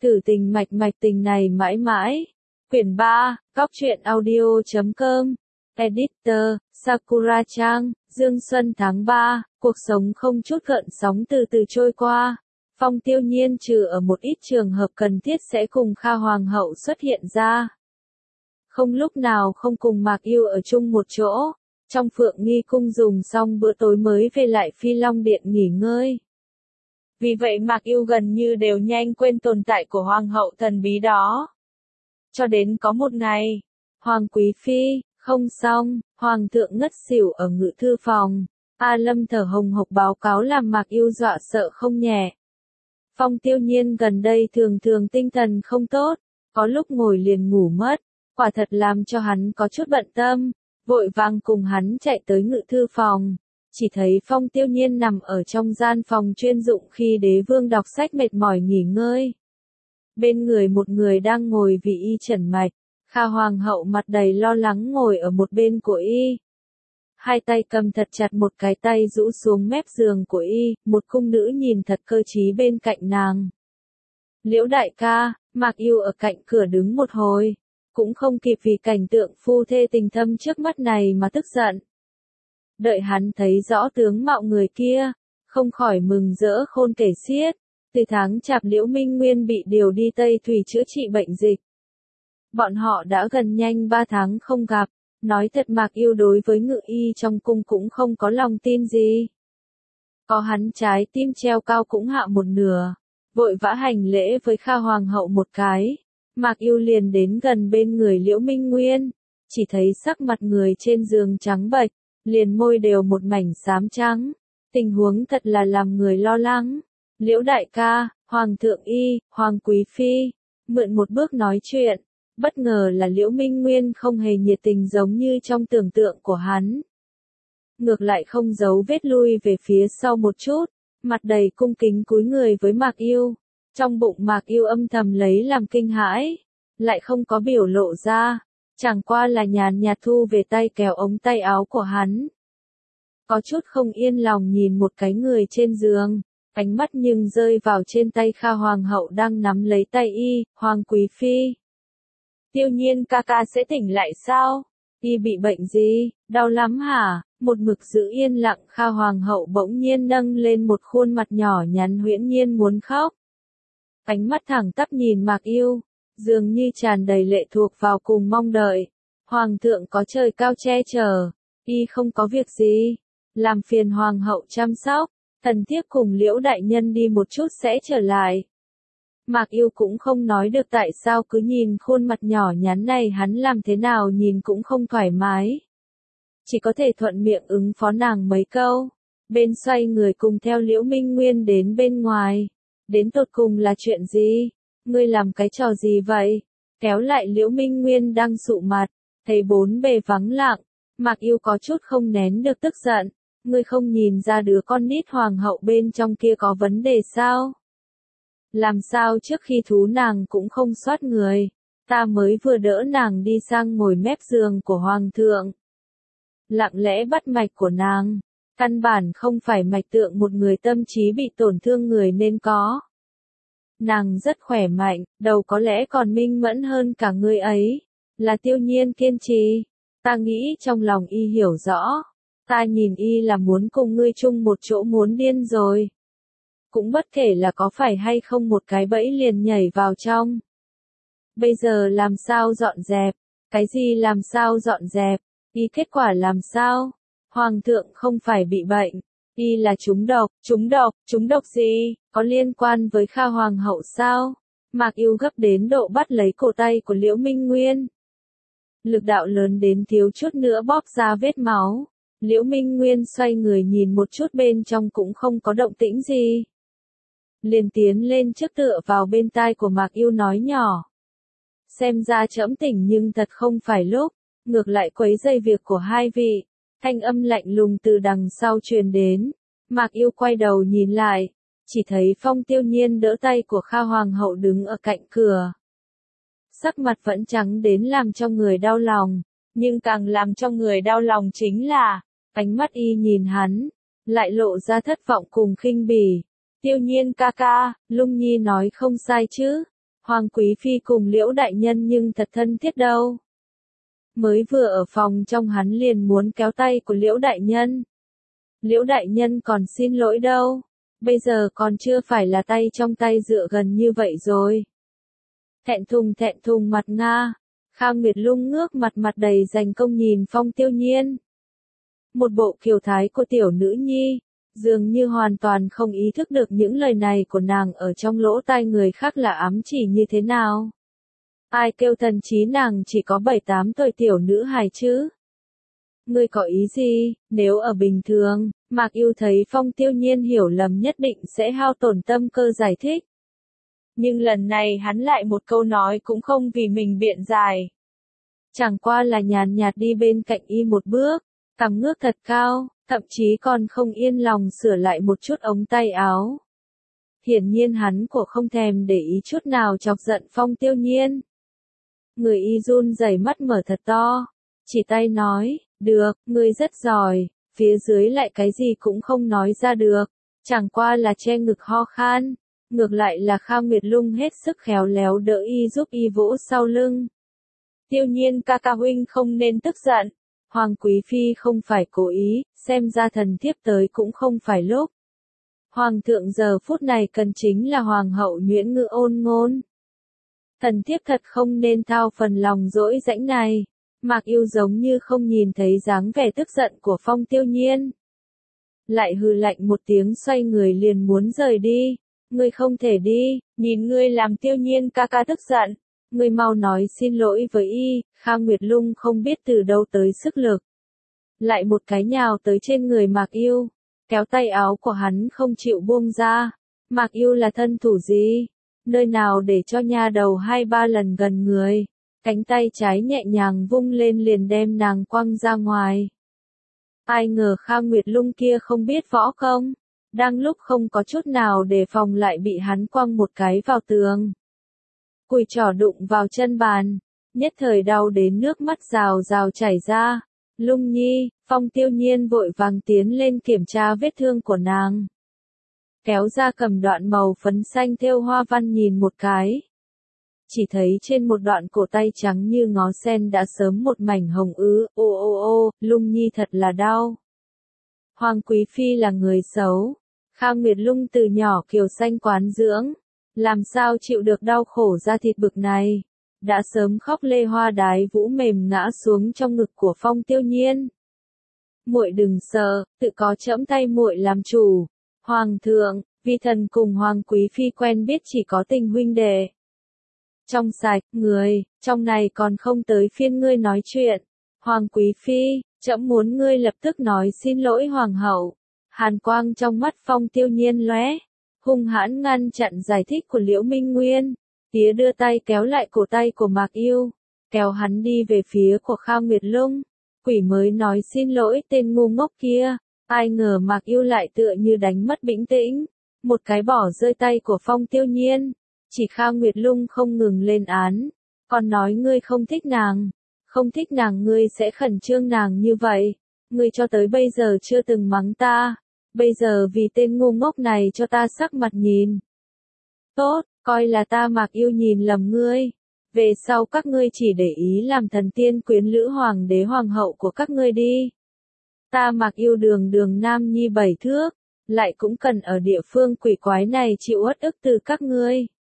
Thử tình mạch mạch tình này mãi mãi. Quyển 3, Cóc truyện audio.com. Editor, Sakura Trang, Dương Xuân tháng 3, cuộc sống không chút gợn sóng từ từ trôi qua. Phong Tiêu Nhiên trừ ở một ít trường hợp cần thiết sẽ cùng Kha Hoàng hậu xuất hiện ra. Không lúc nào không cùng Mạc Yêu ở chung một chỗ. Trong Phượng Nghi cung dùng xong bữa tối mới về lại Phi Long Điện nghỉ ngơi. Vì vậy Mạc Yêu gần như đều nhanh quên tồn tại của Hoàng hậu thần bí đó. Cho đến có một ngày, Hoàng Quý Phi, không xong, Hoàng thượng ngất xỉu ở ngự thư phòng. A Lâm thở hồng hộc báo cáo làm Mạc Yêu dọa sợ không nhẹ. Phong Tiêu Nhiên gần đây thường thường tinh thần không tốt, có lúc ngồi liền ngủ mất, quả thật làm cho hắn có chút bận tâm, vội vàng cùng hắn chạy tới ngự thư phòng. Chỉ thấy Phong Tiêu Nhiên nằm ở trong gian phòng chuyên dụng khi đế vương đọc sách mệt mỏi nghỉ ngơi. Bên người một người đang ngồi vì y trần mạch, Kha Hoàng hậu mặt đầy lo lắng ngồi ở một bên của y. Hai tay cầm thật chặt một cái tay rũ xuống mép giường của y, một cung nữ nhìn thật cơ trí bên cạnh nàng. Liễu đại ca, Mạc Yêu ở cạnh cửa đứng một hồi, cũng không kịp vì cảnh tượng phu thê tình thâm trước mắt này mà tức giận. Đợi hắn thấy rõ tướng mạo người kia, không khỏi mừng rỡ khôn kể xiết. Từ tháng chạp Liễu Minh Nguyên bị điều đi Tây Thủy chữa trị bệnh dịch. Bọn họ đã gần nhanh 3 tháng không gặp, nói thật Mạc Yêu đối với ngự y trong cung cũng không có lòng tin gì. Có hắn trái tim treo cao cũng hạ một nửa, vội vã hành lễ với Kha Hoàng hậu một cái. Mạc Yêu liền đến gần bên người Liễu Minh Nguyên, chỉ thấy sắc mặt người trên giường trắng bệch, liền môi đều một mảnh xám trắng. Tình huống thật là làm người lo lắng. Liễu đại ca, Hoàng thượng y, Hoàng Quý Phi, mượn một bước nói chuyện. Bất ngờ là Liễu Minh Nguyên không hề nhiệt tình giống như trong tưởng tượng của hắn. Ngược lại không giấu vết lui về phía sau một chút, mặt đầy cung kính cúi người với Mạc Yêu. Trong bụng Mạc Yêu âm thầm lấy làm kinh hãi, lại không có biểu lộ ra, chẳng qua là nhàn nhạt thu về tay kéo ống tay áo của hắn. Có chút không yên lòng nhìn một cái người trên giường, ánh mắt nhưng rơi vào trên tay Kha Hoàng hậu đang nắm lấy tay y, Hoàng Quý Phi. Tiêu Nhiên ca ca sẽ tỉnh lại sao? Y bị bệnh gì? Đau lắm hả? Một mực giữ yên lặng Kha Hoàng hậu bỗng nhiên nâng lên một khuôn mặt nhỏ nhắn huyễn nhiên muốn khóc. Ánh mắt thẳng tắp nhìn Mạc Yêu, dường như tràn đầy lệ thuộc vào cùng mong đợi. Hoàng thượng có trời cao che chở, y không có việc gì, làm phiền Hoàng hậu chăm sóc, thần thiếp cùng Liễu đại nhân đi một chút sẽ trở lại. Mạc Yêu cũng không nói được tại sao cứ nhìn khuôn mặt nhỏ nhắn này hắn làm thế nào nhìn cũng không thoải mái. Chỉ có thể thuận miệng ứng phó nàng mấy câu, bên xoay người cùng theo Liễu Minh Nguyên đến bên ngoài. Đến tột cùng là chuyện gì? Ngươi làm cái trò gì vậy? Kéo lại Liễu Minh Nguyên đang sụ mặt, thấy bốn bề vắng lặng, Mạc Yêu có chút không nén được tức giận. Ngươi không nhìn ra đứa con nít hoàng hậu bên trong kia có vấn đề sao? Làm sao trước khi thú nàng cũng không soát người, ta mới vừa đỡ nàng đi sang ngồi mép giường của hoàng thượng. Lặng lẽ bắt mạch của nàng, căn bản không phải mạch tượng một người tâm trí bị tổn thương người nên có. Nàng rất khỏe mạnh, đầu có lẽ còn minh mẫn hơn cả người ấy, là Tiêu Nhiên kiên trì. Ta nghĩ trong lòng y hiểu rõ, ta nhìn y là muốn cùng ngươi chung một chỗ muốn điên rồi. Cũng bất kể là có phải hay không một cái bẫy liền nhảy vào trong. Bây giờ làm sao dọn dẹp, cái gì làm sao dọn dẹp, y kết quả làm sao? Hoàng thượng không phải bị bệnh, y là trúng độc gì, có liên quan với Kha Hoàng hậu sao? Mạc Yêu gấp đến độ bắt lấy cổ tay của Liễu Minh Nguyên. Lực đạo lớn đến thiếu chút nữa bóp ra vết máu. Liễu Minh Nguyên xoay người nhìn một chút bên trong cũng không có động tĩnh gì. Liền tiến lên trước tựa vào bên tai của Mạc Yêu nói nhỏ. Xem ra trẫm tỉnh nhưng thật không phải lúc, ngược lại quấy rầy việc của hai vị. Thanh âm lạnh lùng từ đằng sau truyền đến. Mạc Yêu quay đầu nhìn lại, chỉ thấy Phong Tiêu Nhiên đỡ tay của Kha Hoàng hậu đứng ở cạnh cửa. Sắc mặt vẫn trắng đến làm cho người đau lòng, nhưng càng làm cho người đau lòng chính là, ánh mắt y nhìn hắn, lại lộ ra thất vọng cùng khinh bỉ. Tiêu Nhiên ca ca, Lung Nhi nói không sai chứ, Hoàng Quý Phi cùng Liễu đại nhân nhưng thật thân thiết đâu. Mới vừa ở phòng trong hắn liền muốn kéo tay của Liễu đại nhân. Liễu đại nhân còn xin lỗi đâu, bây giờ còn chưa phải là tay trong tay dựa gần như vậy rồi. Thẹn thùng mặt Nga, Khang Nguyệt Lung ngước mặt đầy dành công nhìn Phong Tiêu Nhiên. Một bộ kiều thái của tiểu nữ nhi, dường như hoàn toàn không ý thức được những lời này của nàng ở trong lỗ tai người khác là ám chỉ như thế nào. Ai kêu thần trí nàng chỉ có 7-8 tuổi tiểu nữ hài chứ? Ngươi có ý gì? Nếu ở bình thường, Mạc Yêu thấy Phong Tiêu Nhiên hiểu lầm nhất định sẽ hao tổn tâm cơ giải thích. Nhưng lần này hắn lại một câu nói cũng không vì mình biện giải. Chẳng qua là nhàn nhạt đi bên cạnh y một bước, cằm ngước thật cao, thậm chí còn không yên lòng sửa lại một chút ống tay áo. Hiển nhiên hắn của không thèm để ý chút nào chọc giận Phong Tiêu Nhiên. Người y run rẩy mắt mở thật to, chỉ tay nói, được, ngươi rất giỏi, phía dưới lại cái gì cũng không nói ra được, chẳng qua là che ngực ho khan, ngược lại là Khang Nguyệt Lung hết sức khéo léo đỡ y giúp y vỗ sau lưng. Tiêu Nhiên ca ca huynh không nên tức giận, Hoàng Quý Phi không phải cố ý, xem ra thần thiếp tới cũng không phải lúc. Hoàng thượng giờ phút này cần chính là Hoàng hậu Nhuyễn Ngữ ôn ngôn. Thần thiếp thật không nên thao phần lòng dỗi rãnh này. Mạc Yêu giống như không nhìn thấy dáng vẻ tức giận của Phong Tiêu Nhiên. Lại hừ lạnh một tiếng xoay người liền muốn rời đi. Ngươi không thể đi, nhìn ngươi làm Tiêu Nhiên ca ca tức giận. Ngươi mau nói xin lỗi với y. Khang Nguyệt Lung không biết từ đâu tới sức lực. Lại một cái nhào tới trên người Mạc Yêu, kéo tay áo của hắn không chịu buông ra. Mạc Yêu là thân thủ gì? Nơi nào để cho nha đầu 2-3 lần gần người. Cánh tay trái nhẹ nhàng vung lên liền đem nàng quăng ra ngoài. Ai ngờ Khang Nguyệt Lung kia không biết võ công, đang lúc không có chút nào đề phòng lại bị hắn quăng một cái vào tường. Cùi trỏ đụng vào chân bàn, nhất thời đau đến nước mắt rào rào chảy ra. Lung nhi, Phong Tiêu Nhiên vội vàng tiến lên kiểm tra vết thương của nàng. Kéo ra cầm đoạn màu phấn xanh thêu hoa văn nhìn một cái. Chỉ thấy trên một đoạn cổ tay trắng như ngó sen đã sớm một mảnh hồng ứ, ô, Lung nhi thật là đau. Hoàng Quý Phi là người xấu, Khang Nguyệt Lung từ nhỏ kiều xanh quán dưỡng, làm sao chịu được đau khổ da thịt bực này, đã sớm khóc lê hoa đái vũ mềm ngã xuống trong ngực của Phong Tiêu Nhiên. Muội đừng sợ, tự có trẫm tay muội làm chủ. Hoàng thượng, vi thần cùng Hoàng Quý Phi quen biết chỉ có tình huynh đệ. Trong sạch, người, trong này còn không tới phiên ngươi nói chuyện. Hoàng Quý Phi, trẫm muốn ngươi lập tức nói xin lỗi Hoàng hậu. Hàn quang trong mắt Phong Tiêu Nhiên lóe, hung hãn ngăn chặn giải thích của Liễu Minh Nguyên. Tía đưa tay kéo lại cổ tay của Mạc Yêu, kéo hắn đi về phía của Khang Nguyệt Lung. Quỷ mới nói xin lỗi tên ngu ngốc kia, ai ngờ Mạc Yêu lại tựa như đánh mất bình tĩnh, một cái bỏ rơi tay của Phong Tiêu Nhiên. Chỉ Khang Nguyệt Lung không ngừng lên án, còn nói ngươi không thích nàng ngươi sẽ khẩn trương nàng như vậy, ngươi cho tới bây giờ chưa từng mắng ta, bây giờ vì tên ngu ngốc này cho ta sắc mặt nhìn. Tốt, coi là ta Mạc Yêu nhìn lầm ngươi, về sau các ngươi chỉ để ý làm thần tiên quyến lữ hoàng đế hoàng hậu của các ngươi đi. Ta Mạc Yêu đường nam nhi 7 thước, lại cũng cần ở địa phương quỷ quái này chịu uất ức từ các ngươi.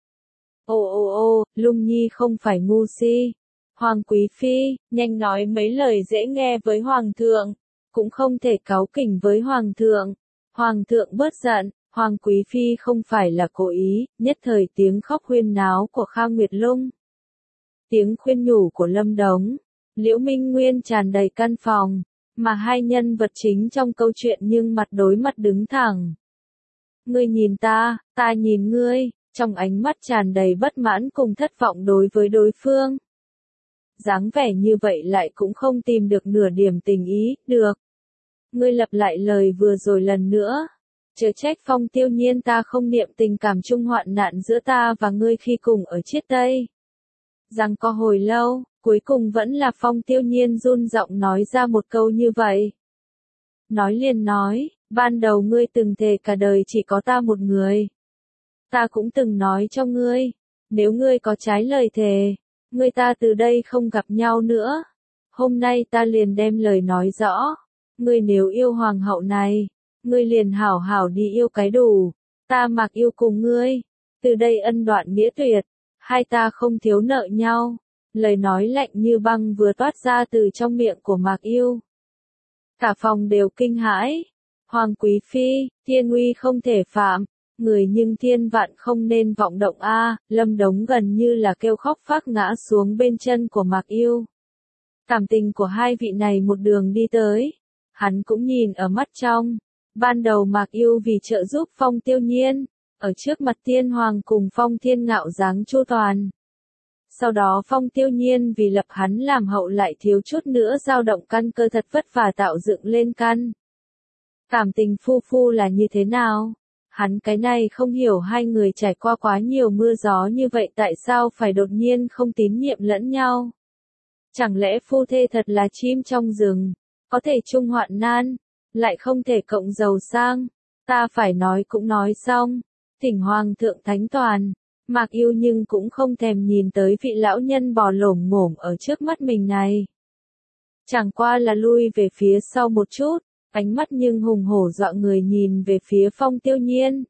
Ô, Lung nhi không phải ngu si. Hoàng Quý Phi, nhanh nói mấy lời dễ nghe với Hoàng thượng, cũng không thể cáu kỉnh với Hoàng thượng. Hoàng thượng bớt giận, Hoàng Quý Phi không phải là cố ý, nhất thời tiếng khóc huyên náo của Khang Nguyệt Lung. Tiếng khuyên nhủ của Lâm Đống, Liễu Minh Nguyên tràn đầy căn phòng, mà hai nhân vật chính trong câu chuyện nhưng mặt đối mặt đứng thẳng. Ngươi nhìn ta nhìn ngươi. Trong ánh mắt tràn đầy bất mãn cùng thất vọng đối với đối phương. Dáng vẻ như vậy lại cũng không tìm được nửa điểm tình ý, được. Ngươi lặp lại lời vừa rồi lần nữa. Chớ trách Phong Tiêu Nhiên ta không niệm tình cảm chung hoạn nạn giữa ta và ngươi khi cùng ở Chiết Tây. Rằng có hồi lâu, cuối cùng vẫn là Phong Tiêu Nhiên run giọng nói ra một câu như vậy. Nói liền nói, ban đầu ngươi từng thề cả đời chỉ có ta một người. Ta cũng từng nói cho ngươi, Nếu ngươi có trái lời thề, ngươi ta từ đây không gặp nhau nữa. Hôm nay ta liền đem lời nói rõ. Ngươi nếu yêu hoàng hậu này, ngươi liền hảo hảo đi yêu cái đủ. Ta Mạc Yêu cùng ngươi, từ đây ân đoạn nghĩa tuyệt, hai ta không thiếu nợ nhau. Lời nói lạnh như băng vừa toát ra từ trong miệng của Mạc Yêu. Cả phòng đều kinh hãi. Hoàng quý phi, thiên uy không thể phạm, người nhưng thiên vạn không nên vọng động a. Lâm Đống gần như là kêu khóc phác ngã xuống bên chân của Mạc Yêu. Cảm tình của hai vị này một đường đi tới, hắn cũng nhìn ở mắt trong. Ban đầu Mạc Yêu vì trợ giúp Phong Tiêu Nhiên, ở trước mặt Tiên Hoàng cùng Phong Thiên Ngạo giáng chu toàn. Sau đó Phong Tiêu Nhiên vì lập hắn làm hậu lại thiếu chút nữa dao động căn cơ thật vất vả tạo dựng lên căn. Cảm tình phu phu là như thế nào? Hắn cái này không hiểu hai người trải qua quá nhiều mưa gió như vậy tại sao phải đột nhiên không tín nhiệm lẫn nhau? Chẳng lẽ phu thê thật là chim trong rừng, có thể chung hoạn nan, lại không thể cộng giàu sang? Ta phải nói cũng nói xong, thỉnh Hoàng thượng thánh toàn. Mạc Yêu nhưng cũng không thèm nhìn tới vị lão nhân bò lổm ngổm ở trước mắt mình này. Chẳng qua là lui về phía sau một chút, ánh mắt nhưng hùng hổ dọa người nhìn về phía Phong Tiêu Nhiên.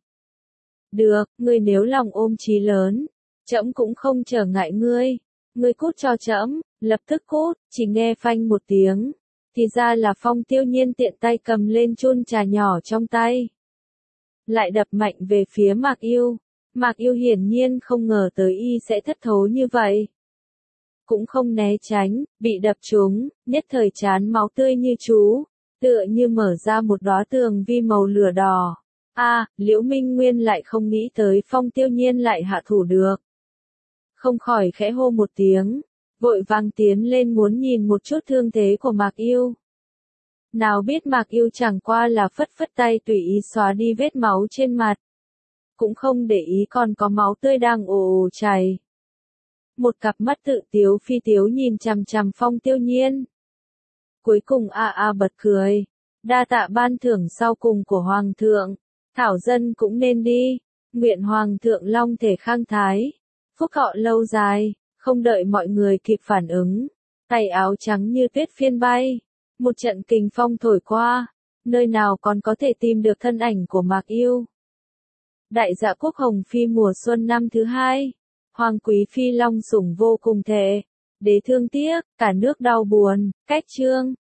Được, ngươi nếu lòng ôm chí lớn, trẫm cũng không trở ngại ngươi. Ngươi cút cho trẫm, lập tức cút, chỉ nghe phanh một tiếng. Thì ra là Phong Tiêu Nhiên tiện tay cầm lên chun trà nhỏ trong tay. Lại đập mạnh về phía Mạc Yêu. Mạc Yêu hiển nhiên không ngờ tới y sẽ thất thố như vậy. Cũng không né tránh, bị đập trúng, nhất thời chán máu tươi như chú, tựa như mở ra một đóa tường vi màu lửa đỏ. Liễu Minh Nguyên lại không nghĩ tới Phong Tiêu Nhiên lại hạ thủ được. Không khỏi khẽ hô một tiếng, vội vàng tiến lên muốn nhìn một chút thương thế của Mạc Yêu. Nào biết Mạc Yêu chẳng qua là phất phất tay tùy ý xóa đi vết máu trên mặt. Cũng không để ý còn có máu tươi đang ồ ồ chảy. Một cặp mắt tự tiếu phi tiếu nhìn chằm chằm Phong Tiêu Nhiên. Cuối cùng bật cười. Đa tạ ban thưởng sau cùng của Hoàng thượng. Thảo dân cũng nên đi. Nguyện Hoàng thượng long thể khang thái. Phúc thọ lâu dài. Không đợi mọi người kịp phản ứng. Tay áo trắng như tuyết phiên bay. Một trận kình phong thổi qua. Nơi nào còn có thể tìm được thân ảnh của Mạc Yêu. Đại dạ quốc Hồng Phi mùa xuân năm thứ 2. Hoàng quý phi long sủng vô cùng thể. Đế thương tiếc, cả nước đau buồn. Cách chương.